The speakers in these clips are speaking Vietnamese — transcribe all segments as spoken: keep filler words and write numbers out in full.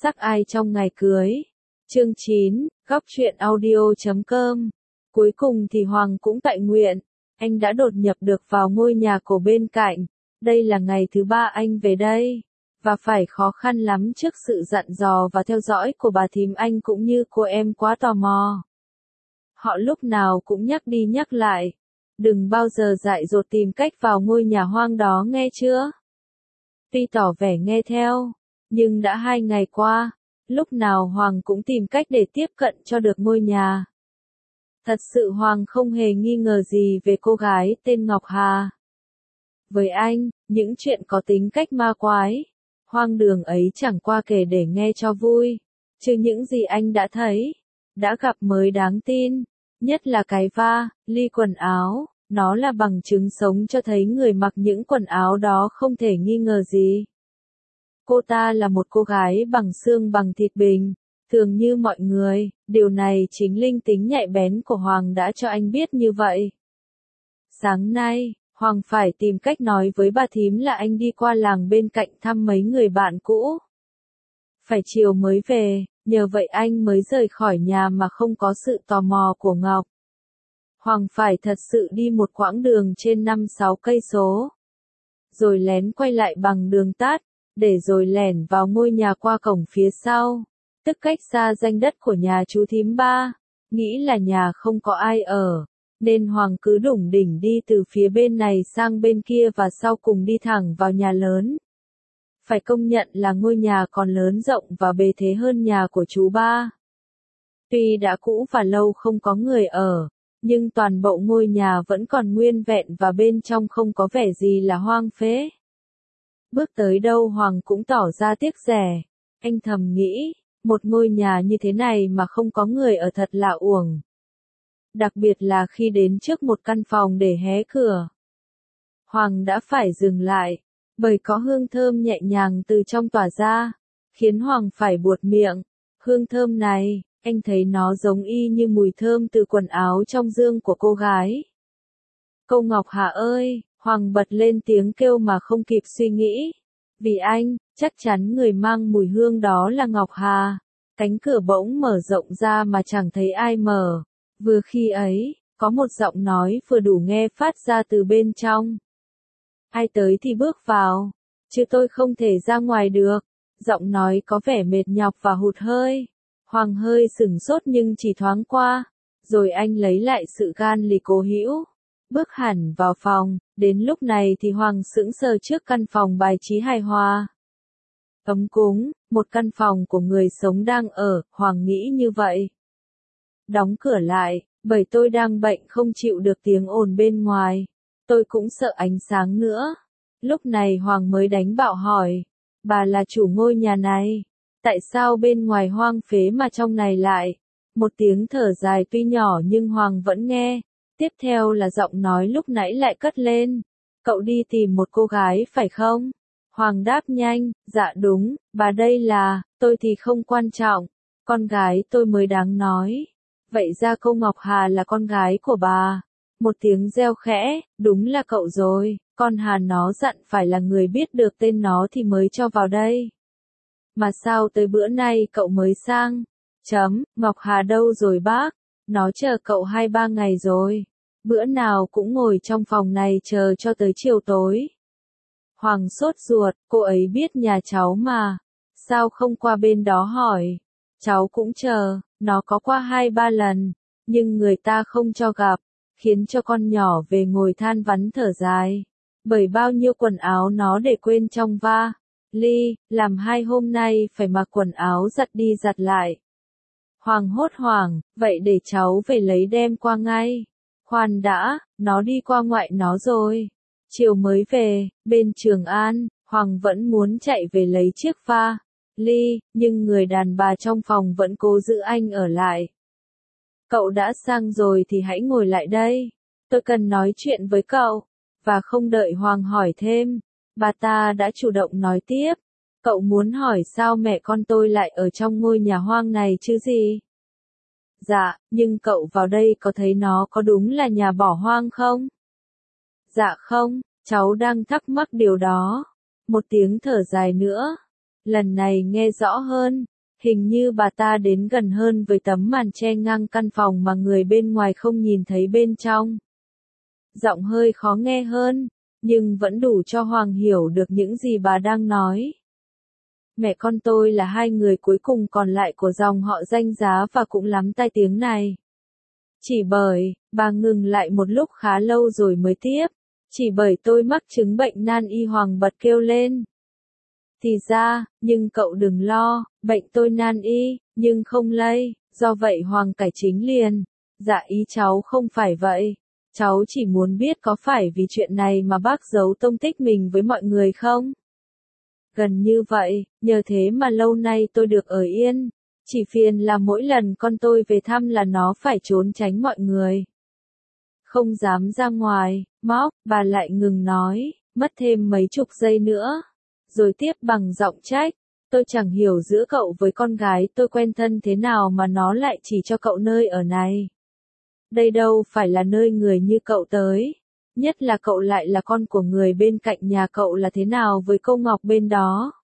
sắc ai trong ngày cưới. Chương chín, góc truyện audio chấm com. Cuối cùng thì Hoàng cũng tại nguyện, anh đã đột nhập được vào ngôi nhà cổ bên cạnh. Đây là ngày thứ ba anh về đây, và phải khó khăn lắm trước sự dặn dò và theo dõi của bà thím anh cũng như cô em quá tò mò. Họ lúc nào cũng nhắc đi nhắc lại, đừng bao giờ dại dột tìm cách vào ngôi nhà hoang đó nghe chưa? Tuy tỏ vẻ nghe theo, nhưng đã hai ngày qua, lúc nào Hoàng cũng tìm cách để tiếp cận cho được ngôi nhà. Thật sự Hoàng không hề nghi ngờ gì về cô gái tên Ngọc Hà. Với anh, những chuyện có tính cách ma quái, hoang đường ấy chẳng qua kể để nghe cho vui, chứ những gì anh đã thấy, đã gặp mới đáng tin, nhất là cái va, ly quần áo, nó là bằng chứng sống cho thấy người mặc những quần áo đó không thể nghi ngờ gì. Cô ta là một cô gái bằng xương bằng thịt bình, thường như mọi người, điều này chính linh tính nhạy bén của Hoàng đã cho anh biết như vậy. Sáng nay, Hoàng phải tìm cách nói với bà thím là anh đi qua làng bên cạnh thăm mấy người bạn cũ. Phải chiều mới về, nhờ vậy anh mới rời khỏi nhà mà không có sự tò mò của Ngọc. Hoàng phải thật sự đi một quãng đường trên năm sáu cây số, rồi lén quay lại bằng đường tắt, để rồi lẻn vào ngôi nhà qua cổng phía sau, tức cách xa ranh đất của nhà chú thím ba, nghĩ là nhà không có ai ở, nên Hoàng cứ đủng đỉnh đi từ phía bên này sang bên kia và sau cùng đi thẳng vào nhà lớn. Phải công nhận là ngôi nhà còn lớn rộng và bề thế hơn nhà của chú ba. Tuy đã cũ và lâu không có người ở, nhưng toàn bộ ngôi nhà vẫn còn nguyên vẹn và bên trong không có vẻ gì là hoang phế. Bước tới đâu Hoàng cũng tỏ ra tiếc rẻ. Anh thầm nghĩ, một ngôi nhà như thế này mà không có người ở thật là uổng. Đặc biệt là khi đến trước một căn phòng để hé cửa. Hoàng đã phải dừng lại, bởi có hương thơm nhẹ nhàng từ trong tỏa ra, khiến Hoàng phải buột miệng. Hương thơm này, anh thấy nó giống y như mùi thơm từ quần áo trong dương của cô gái. Cô Ngọc Hà ơi! Hoàng bật lên tiếng kêu mà không kịp suy nghĩ. Vì anh, chắc chắn người mang mùi hương đó là Ngọc Hà. Cánh cửa bỗng mở rộng ra mà chẳng thấy ai mở. Vừa khi ấy, có một giọng nói vừa đủ nghe phát ra từ bên trong. Ai tới thì bước vào, chứ tôi không thể ra ngoài được. Giọng nói có vẻ mệt nhọc và hụt hơi. Hoàng hơi sửng sốt nhưng chỉ thoáng qua, rồi anh lấy lại sự gan lì cố hữu. Bước hẳn vào phòng, đến lúc này thì Hoàng sững sờ trước căn phòng bài trí hài hòa. Ấm cúng, một căn phòng của người sống đang ở, Hoàng nghĩ như vậy. Đóng cửa lại, bởi tôi đang bệnh không chịu được tiếng ồn bên ngoài. Tôi cũng sợ ánh sáng nữa. Lúc này Hoàng mới đánh bạo hỏi, bà là chủ ngôi nhà này, tại sao bên ngoài hoang phế mà trong này lại? Một tiếng thở dài tuy nhỏ nhưng Hoàng vẫn nghe. Tiếp theo là giọng nói lúc nãy lại cất lên. Cậu đi tìm một cô gái phải không? Hoàng đáp nhanh, dạ đúng, bà đây là, tôi thì không quan trọng. Con gái tôi mới đáng nói. Vậy ra cô Ngọc Hà là con gái của bà. Một tiếng reo khẽ, đúng là cậu rồi, con Hà nó dặn phải là người biết được tên nó thì mới cho vào đây. Mà sao tới bữa nay cậu mới sang? Chấm, Ngọc Hà đâu rồi bác? Nó chờ cậu hai ba ngày rồi. Bữa nào cũng ngồi trong phòng này chờ cho tới chiều tối. Hoàng sốt ruột, cô ấy biết nhà cháu mà. Sao không qua bên đó hỏi? Cháu cũng chờ, nó có qua hai ba lần, nhưng người ta không cho gặp, khiến cho con nhỏ về ngồi than vắn thở dài. Bởi bao nhiêu quần áo nó để quên trong va, ly, làm hai hôm nay phải mặc quần áo giặt đi giặt lại. Hoàng hốt hoảng, vậy để cháu về lấy đem qua ngay. Khoan đã, nó đi qua ngoại nó rồi. Chiều mới về, bên Trường An, Hoàng vẫn muốn chạy về lấy chiếc pha, ly, nhưng người đàn bà trong phòng vẫn cố giữ anh ở lại. Cậu đã sang rồi thì hãy ngồi lại đây. Tôi cần nói chuyện với cậu. Và không đợi Hoàng hỏi thêm, bà ta đã chủ động nói tiếp. Cậu muốn hỏi sao mẹ con tôi lại ở trong ngôi nhà hoang này chứ gì? Dạ, nhưng cậu vào đây có thấy nó có đúng là nhà bỏ hoang không? Dạ không, cháu đang thắc mắc điều đó. Một tiếng thở dài nữa. Lần này nghe rõ hơn, Hình như bà ta đến gần hơn với tấm màn che ngang căn phòng mà người bên ngoài không nhìn thấy bên trong. Giọng hơi khó nghe hơn, nhưng vẫn đủ cho Hoàng hiểu được những gì bà đang nói. Mẹ con tôi là hai người cuối cùng còn lại của dòng họ danh giá và cũng lắm tai tiếng này. Chỉ bởi, bà ngừng lại một lúc khá lâu rồi mới tiếp. Chỉ bởi tôi mắc chứng bệnh nan y, Hoàng bật kêu lên. Thì ra, nhưng cậu đừng lo, bệnh tôi nan y, nhưng không lây, do vậy Hoàng cải chính liền. Dạ ý cháu không phải vậy. Cháu chỉ muốn biết có phải vì chuyện này mà bác giấu tông tích mình với mọi người không? Gần như vậy, nhờ thế mà lâu nay tôi được ở yên. Chỉ phiền là mỗi lần con tôi về thăm là nó phải trốn tránh mọi người. Không dám ra ngoài, móc, bà lại ngừng nói, mất thêm mấy chục giây nữa. Rồi tiếp bằng giọng trách, tôi chẳng hiểu giữa cậu với con gái tôi quen thân thế nào mà nó lại chỉ cho cậu nơi ở này. Đây đâu phải là nơi người như cậu tới. Nhất là cậu lại là con của người bên cạnh nhà cậu, là thế nào với cô Ngọc bên đó?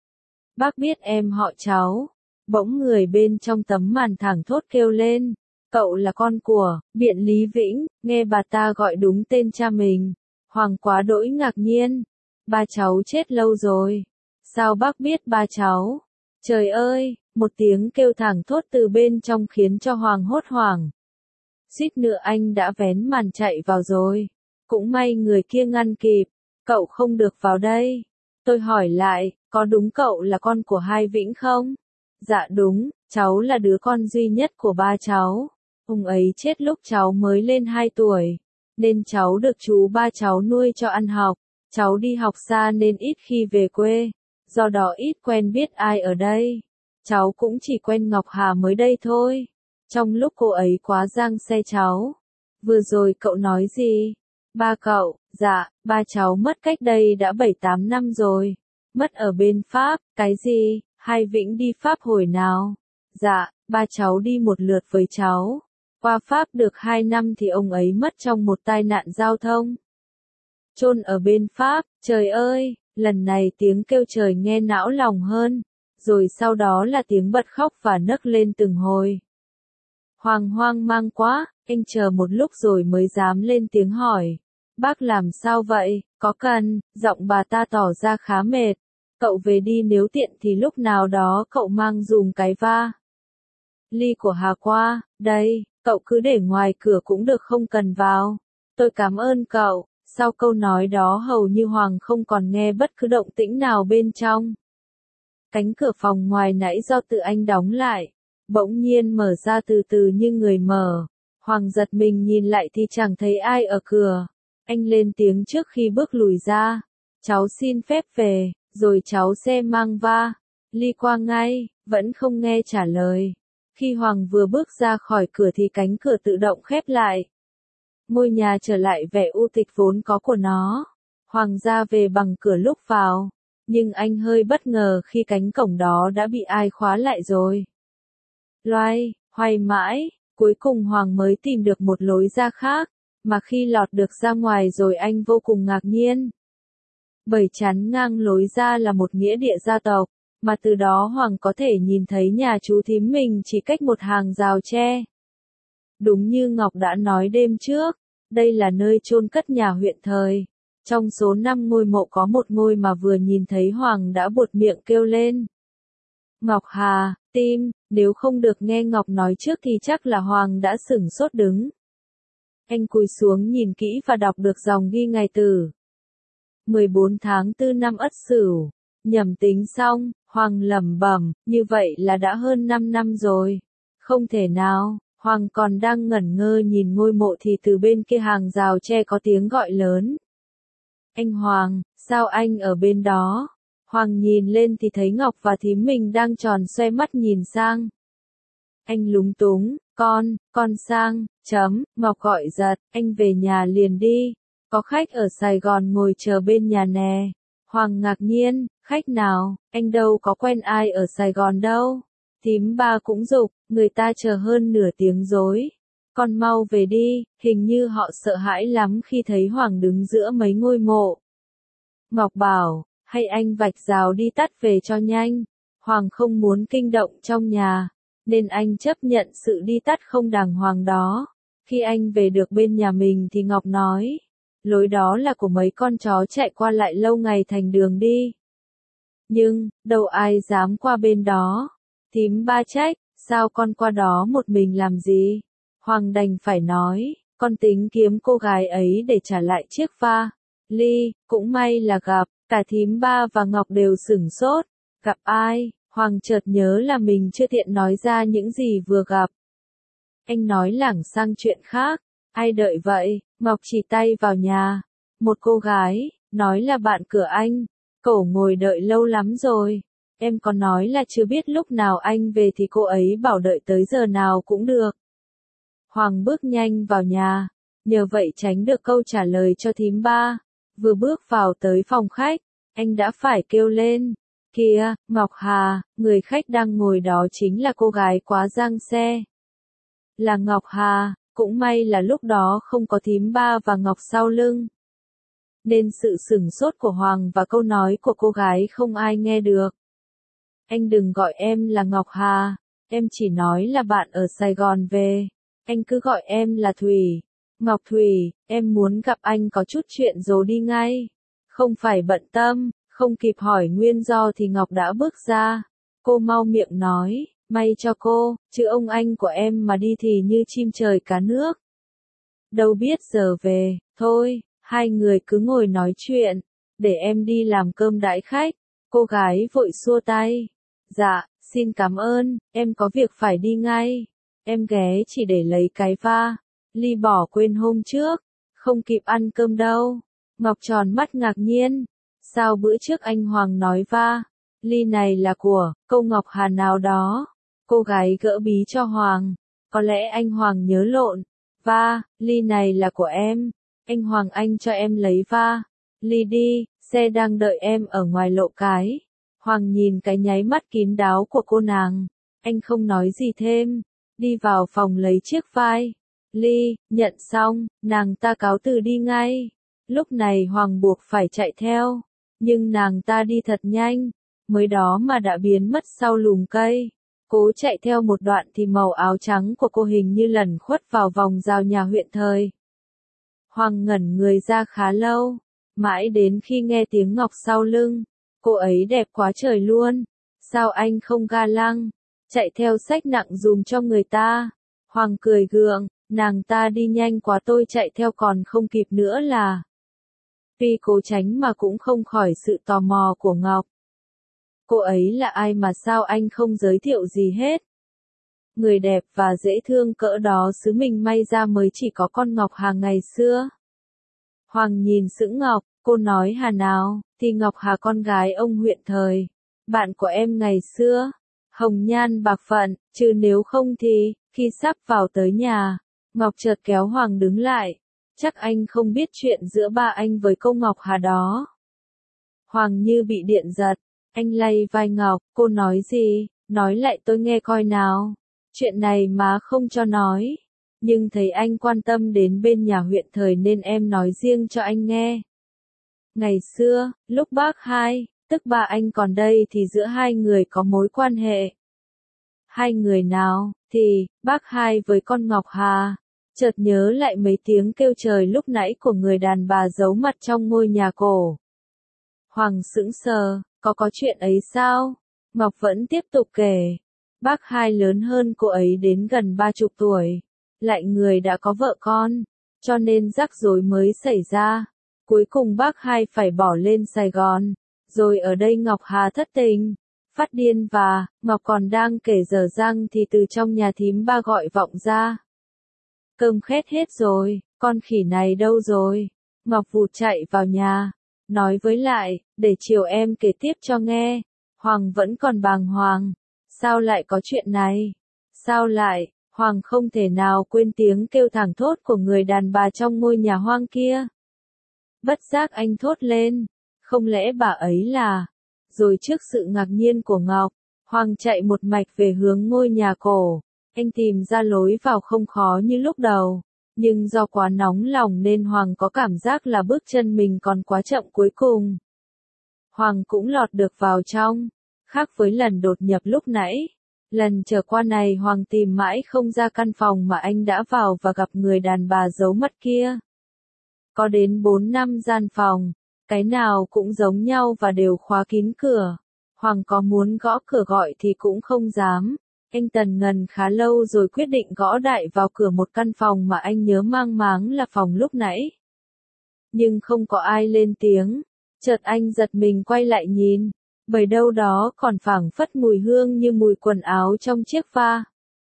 Bác biết em họ cháu. Bỗng người bên trong tấm màn thẳng thốt kêu lên. Cậu là con của, Biện Lý Vĩnh, nghe bà ta gọi đúng tên cha mình. Hoàng quá đỗi ngạc nhiên. Ba cháu chết lâu rồi. Sao bác biết ba cháu? Trời ơi, một tiếng kêu thẳng thốt từ bên trong khiến cho Hoàng hốt hoảng. Suýt nữa anh đã vén màn chạy vào rồi. Cũng may người kia ngăn kịp. Cậu không được vào đây. Tôi hỏi lại, có đúng cậu là con của hai Vĩnh không? Dạ đúng, cháu là đứa con duy nhất của ba cháu. Ông ấy chết lúc cháu mới lên hai tuổi. Nên cháu được chú ba cháu nuôi cho ăn học. Cháu đi học xa nên ít khi về quê. Do đó ít quen biết ai ở đây. Cháu cũng chỉ quen Ngọc Hà mới đây thôi. Trong lúc cô ấy quá giang xe cháu. Vừa rồi cậu nói gì? Ba cậu, dạ, ba cháu mất cách đây đã bảy tám năm rồi. Mất ở bên Pháp, cái gì, hai Vĩnh đi Pháp hồi nào? Dạ, ba cháu đi một lượt với cháu. Qua Pháp được hai năm thì ông ấy mất trong một tai nạn giao thông. Chôn ở bên Pháp, trời ơi, lần này tiếng kêu trời nghe não lòng hơn. Rồi sau đó là tiếng bật khóc và nấc lên từng hồi. Hoàng hoang mang quá, anh chờ một lúc rồi mới dám lên tiếng hỏi. Bác làm sao vậy, có cần? Giọng bà ta tỏ ra khá mệt. Cậu về đi, nếu tiện thì lúc nào đó cậu mang dùm cái va. Ly của Hà qua, đây, cậu cứ để ngoài cửa cũng được, không cần vào. Tôi cảm ơn cậu. Sau câu nói đó hầu như Hoàng không còn nghe bất cứ động tĩnh nào bên trong. Cánh cửa phòng ngoài nãy do tự anh đóng lại, bỗng nhiên mở ra từ từ như người mở. Hoàng giật mình nhìn lại thì chẳng thấy ai ở cửa. Anh lên tiếng trước khi bước lùi ra. Cháu xin phép về, rồi cháu sẽ mang va. Ly qua ngay, vẫn không nghe trả lời. Khi Hoàng vừa bước ra khỏi cửa thì cánh cửa tự động khép lại. Ngôi nhà trở lại vẻ u tịch vốn có của nó. Hoàng ra về bằng cửa lúc vào. Nhưng anh hơi bất ngờ khi cánh cổng đó đã bị ai khóa lại rồi. Loay, hoay mãi, cuối cùng Hoàng mới tìm được một lối ra khác. Mà khi lọt được ra ngoài rồi anh vô cùng ngạc nhiên. Bởi chắn ngang lối ra là một nghĩa địa gia tộc, mà từ đó Hoàng có thể nhìn thấy nhà chú thím mình chỉ cách một hàng rào tre. Đúng như Ngọc đã nói đêm trước, đây là nơi chôn cất nhà huyện thời. Trong số năm ngôi mộ có một ngôi mà vừa nhìn thấy Hoàng đã buột miệng kêu lên. Ngọc Hà, tim, nếu không được nghe Ngọc nói trước thì chắc là Hoàng đã sửng sốt đứng. Anh cúi xuống nhìn kỹ và đọc được dòng ghi ngày tử. mười bốn tháng tư năm Ất Sửu. Nhẩm tính xong, Hoàng lẩm bẩm, như vậy là đã hơn năm năm rồi. Không thể nào. Hoàng còn đang ngẩn ngơ nhìn ngôi mộ thì từ bên kia hàng rào tre có tiếng gọi lớn. Anh Hoàng, sao anh ở bên đó? Hoàng nhìn lên thì thấy Ngọc và thím mình đang tròn xoe mắt nhìn sang. Anh lúng túng, con, con sang, chấm, Ngọc gọi giật, anh về nhà liền đi. Có khách ở Sài Gòn ngồi chờ bên nhà nè. Hoàng ngạc nhiên, khách nào, anh đâu có quen ai ở Sài Gòn đâu. Thím ba cũng giục, người ta chờ hơn nửa tiếng rồi. Con mau về đi, hình như họ sợ hãi lắm khi thấy Hoàng đứng giữa mấy ngôi mộ. Ngọc bảo, hay anh vạch rào đi tắt về cho nhanh. Hoàng không muốn kinh động trong nhà, nên anh chấp nhận sự đi tắt không đàng hoàng đó. Khi anh về được bên nhà mình thì Ngọc nói, lối đó là của mấy con chó chạy qua lại lâu ngày thành đường đi. Nhưng, đâu ai dám qua bên đó. Thím Ba trách, sao con qua đó một mình làm gì? Hoàng đành phải nói, con tính kiếm cô gái ấy để trả lại chiếc va. Ly, cũng may là gặp, cả thím Ba và Ngọc đều sửng sốt. Gặp ai? Hoàng chợt nhớ là mình chưa tiện nói ra những gì vừa gặp. Anh nói lảng sang chuyện khác. Ai đợi vậy? Ngọc chỉ tay vào nhà. Một cô gái, nói là bạn cửa anh. Cậu ngồi đợi lâu lắm rồi. Em có nói là chưa biết lúc nào anh về thì cô ấy bảo đợi tới giờ nào cũng được. Hoàng bước nhanh vào nhà, nhờ vậy tránh được câu trả lời cho thím Ba. Vừa bước vào tới phòng khách, anh đã phải kêu lên. Kìa, Ngọc Hà, người khách đang ngồi đó chính là cô gái quá giang xe. Là Ngọc Hà, cũng may là lúc đó không có thím Ba và Ngọc sau lưng. Nên sự sửng sốt của Hoàng và câu nói của cô gái không ai nghe được. Anh đừng gọi em là Ngọc Hà, em chỉ nói là bạn ở Sài Gòn về. Anh cứ gọi em là Thủy. Ngọc Thủy, em muốn gặp anh có chút chuyện rồi đi ngay. Không phải bận tâm, không kịp hỏi nguyên do thì Ngọc đã bước ra. Cô mau miệng nói, may cho cô, chứ ông anh của em mà đi thì như chim trời cá nước. Đâu biết giờ về, thôi, hai người cứ ngồi nói chuyện, để em đi làm cơm đãi khách. Cô gái vội xua tay. Dạ, xin cảm ơn, em có việc phải đi ngay. Em ghé chỉ để lấy cái va. Ly bỏ quên hôm trước, không kịp ăn cơm đâu. Ngọc tròn mắt ngạc nhiên. Sao bữa trước anh Hoàng nói va? Ly này là của cô Ngọc Hà nào đó. Cô gái gỡ bí cho Hoàng. Có lẽ anh Hoàng nhớ lộn. Va, ly này là của em. Anh Hoàng anh cho em lấy va. Ly đi, xe đang đợi em ở ngoài lộ cái. Hoàng nhìn cái nháy mắt kín đáo của cô nàng. Anh không nói gì thêm. Đi vào phòng lấy chiếc vai. Ly, nhận xong, nàng ta cáo từ đi ngay. Lúc này Hoàng buộc phải chạy theo. Nhưng nàng ta đi thật nhanh. Mới đó mà đã biến mất sau lùm cây. Cố chạy theo một đoạn thì màu áo trắng của cô hình như lẩn khuất vào vòng rào nhà huyện thời. Hoàng ngẩn người ra khá lâu. Mãi đến khi nghe tiếng Ngọc sau lưng. Cô ấy đẹp quá trời luôn. Sao anh không ga lăng? Chạy theo xách nặng dùm cho người ta. Hoàng cười gượng. Nàng ta đi nhanh quá tôi chạy theo còn không kịp nữa là. Tuy cố tránh mà cũng không khỏi sự tò mò của Ngọc. Cô ấy là ai mà sao anh không giới thiệu gì hết? Người đẹp và dễ thương cỡ đó xứ mình may ra mới chỉ có con Ngọc Hà ngày xưa. Hoàng nhìn sững Ngọc, cô nói Hà nào, thì Ngọc Hà con gái ông huyện thời. Bạn của em ngày xưa. Hồng nhan bạc phận, chứ nếu không thì, khi sắp vào tới nhà, Ngọc chợt kéo Hoàng đứng lại. Chắc anh không biết chuyện giữa ba anh với cô Ngọc Hà đó. Hoàng như bị điện giật. Anh lay vai Ngọc, cô nói gì, nói lại tôi nghe coi nào. Chuyện này má không cho nói. Nhưng thấy anh quan tâm đến bên nhà huyện thời nên em nói riêng cho anh nghe. Ngày xưa, lúc bác hai, tức ba anh còn đây thì giữa hai người có mối quan hệ. Hai người nào, thì, bác hai với con Ngọc Hà. Chợt nhớ lại mấy tiếng kêu trời lúc nãy của người đàn bà giấu mặt trong ngôi nhà cổ. Hoàng sững sờ, có có chuyện ấy sao? Ngọc vẫn tiếp tục kể. Bác hai lớn hơn cô ấy đến gần ba chục tuổi. Lại người đã có vợ con. Cho nên rắc rối mới xảy ra. Cuối cùng bác hai phải bỏ lên Sài Gòn. Rồi ở đây Ngọc Hà thất tình. Phát điên và, Ngọc còn đang kể dở dang thì từ trong nhà thím Ba gọi vọng ra. Cơm khét hết rồi, con khỉ này đâu rồi? Ngọc vụt chạy vào nhà. Nói với lại, để chiều em kể tiếp cho nghe. Hoàng vẫn còn bàng hoàng. Sao lại có chuyện này? Sao lại? Hoàng không thể nào quên tiếng kêu thảng thốt của người đàn bà trong ngôi nhà hoang kia. Bất giác anh thốt lên. Không lẽ bà ấy là... Rồi trước sự ngạc nhiên của Ngọc, Hoàng chạy một mạch về hướng ngôi nhà cổ. Anh tìm ra lối vào không khó như lúc đầu. Nhưng do quá nóng lòng nên Hoàng có cảm giác là bước chân mình còn quá chậm cuối cùng. Hoàng cũng lọt được vào trong. khác với lần đột nhập lúc nãy. Lần trở qua này Hoàng tìm mãi không ra căn phòng mà anh đã vào và gặp người đàn bà giấu mặt kia. Có đến bốn năm gian phòng, cái nào cũng giống nhau và đều khóa kín cửa. Hoàng có muốn gõ cửa gọi thì cũng không dám. Anh tần ngần khá lâu rồi quyết định gõ đại vào cửa một căn phòng mà anh nhớ mang máng là phòng lúc nãy. Nhưng không có ai lên tiếng. Chợt anh giật mình quay lại nhìn, bởi đâu đó còn phảng phất mùi hương như mùi quần áo trong chiếc va.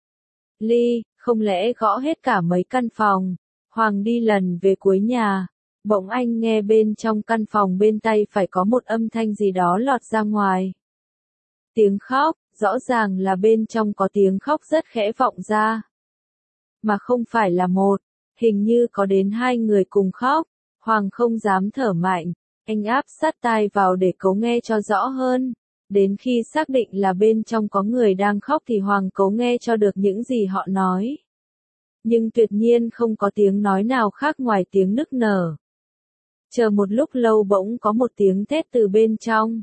Ly, không lẽ gõ hết cả mấy căn phòng? Hoàng đi lần về cuối nhà, bỗng anh nghe bên trong căn phòng bên tay phải có một âm thanh gì đó lọt ra ngoài. Tiếng khóc, rõ ràng là bên trong có tiếng khóc rất khẽ vọng ra. Mà không phải là một, hình như có đến hai người cùng khóc. Hoàng không dám thở mạnh, anh áp sát tai vào để cố nghe cho rõ hơn. Đến khi xác định là bên trong có người đang khóc thì Hoàng cố nghe cho được những gì họ nói. Nhưng tuyệt nhiên không có tiếng nói nào khác ngoài tiếng nức nở. Chờ một lúc lâu bỗng có một tiếng thét từ bên trong.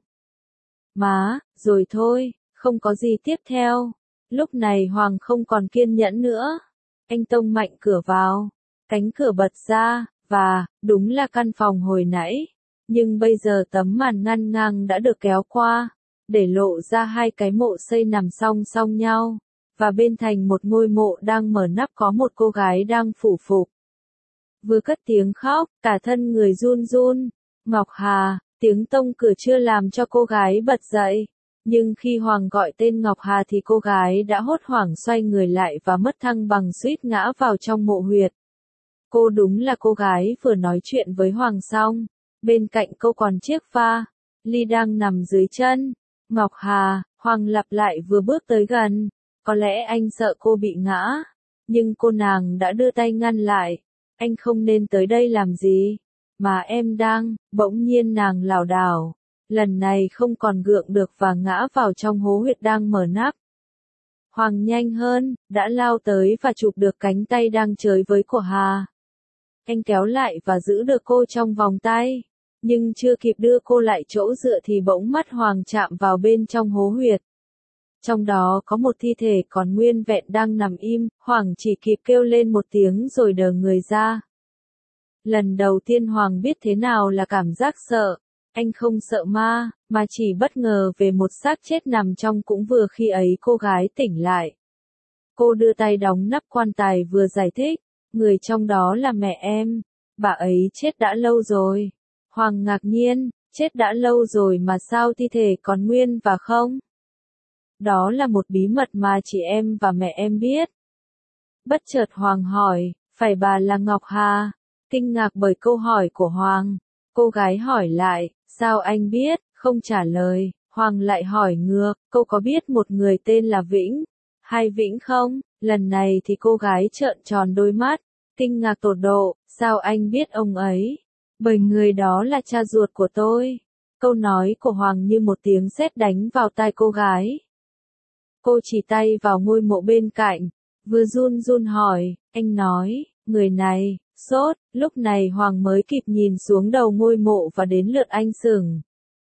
Má, rồi thôi, không có gì tiếp theo. Lúc này Hoàng không còn kiên nhẫn nữa. Anh tông mạnh cửa vào. Cánh cửa bật ra, và, đúng là căn phòng hồi nãy. Nhưng bây giờ tấm màn ngăn ngang đã được kéo qua, để lộ ra hai cái mộ xây nằm song song nhau. Và bên thành một ngôi mộ đang mở nắp có một cô gái đang phủ phục. Vừa cất tiếng khóc, cả thân người run run. Ngọc Hà, tiếng tông cửa chưa làm cho cô gái bật dậy. Nhưng khi Hoàng gọi tên Ngọc Hà thì cô gái đã hốt hoảng xoay người lại và mất thăng bằng suýt ngã vào trong mộ huyệt. Cô đúng là cô gái vừa nói chuyện với Hoàng xong. Bên cạnh cô còn chiếc pha, ly đang nằm dưới chân. Ngọc Hà, Hoàng lặp lại vừa bước tới gần. Có lẽ anh sợ cô bị ngã. Nhưng cô nàng đã đưa tay ngăn lại. Anh không nên tới đây làm gì. Mà em đang, bỗng nhiên nàng lảo đảo. Lần này không còn gượng được và ngã vào trong hố huyệt đang mở nắp. Hoàng nhanh hơn, đã lao tới và chụp được cánh tay đang chới với của Hà. Anh kéo lại và giữ được cô trong vòng tay. Nhưng chưa kịp đưa cô lại chỗ dựa thì bỗng mắt Hoàng chạm vào bên trong hố huyệt. Trong đó có một thi thể còn nguyên vẹn đang nằm im, Hoàng chỉ kịp kêu lên một tiếng rồi đờ người ra. Lần đầu tiên Hoàng biết thế nào là cảm giác sợ. Anh không sợ ma, mà chỉ bất ngờ về một xác chết nằm trong. Cũng vừa khi ấy cô gái tỉnh lại. Cô đưa tay đóng nắp quan tài vừa giải thích, người trong đó là mẹ em, bà ấy chết đã lâu rồi. Hoàng ngạc nhiên, chết đã lâu rồi mà sao thi thể còn nguyên và không? Đó là một bí mật mà chỉ em và mẹ em biết. Bất chợt Hoàng hỏi, phải bà là Ngọc Hà? Kinh ngạc bởi câu hỏi của Hoàng, cô gái hỏi lại, sao anh biết? Không trả lời, Hoàng lại hỏi ngược, cô có biết một người tên là Vĩnh, hay Vĩnh không? Lần này thì cô gái trợn tròn đôi mắt, kinh ngạc tột độ, sao anh biết ông ấy? Bởi người đó là cha ruột của tôi. Câu nói của Hoàng như một tiếng sét đánh vào tai cô gái. Cô chỉ tay vào ngôi mộ bên cạnh, vừa run run hỏi, anh nói, người này, sốt, lúc này Hoàng mới kịp nhìn xuống đầu ngôi mộ và đến lượt anh sững.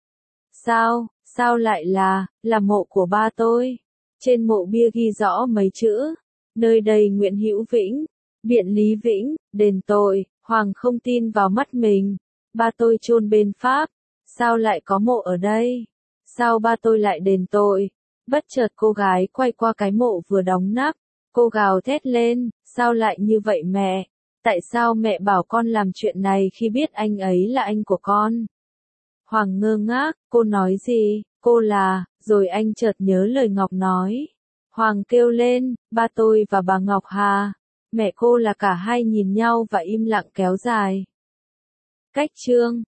Sao, sao lại là, là mộ của ba tôi? Trên mộ bia ghi rõ mấy chữ, nơi đây Nguyễn Hữu Vĩnh, Biện Lý Vĩnh, đền tội. Hoàng không tin vào mắt mình. Ba tôi chôn bên Pháp, sao lại có mộ ở đây? Sao ba tôi lại đền tội? Bất chợt cô gái quay qua cái mộ vừa đóng nắp, cô gào thét lên, sao lại như vậy mẹ? Tại sao mẹ bảo con làm chuyện này khi biết anh ấy là anh của con? Hoàng ngơ ngác, cô nói gì? Cô là, rồi anh chợt nhớ lời Ngọc nói. Hoàng kêu lên, ba tôi và bà Ngọc Hà. Mẹ cô là cả hai nhìn nhau và im lặng kéo dài. Cách chương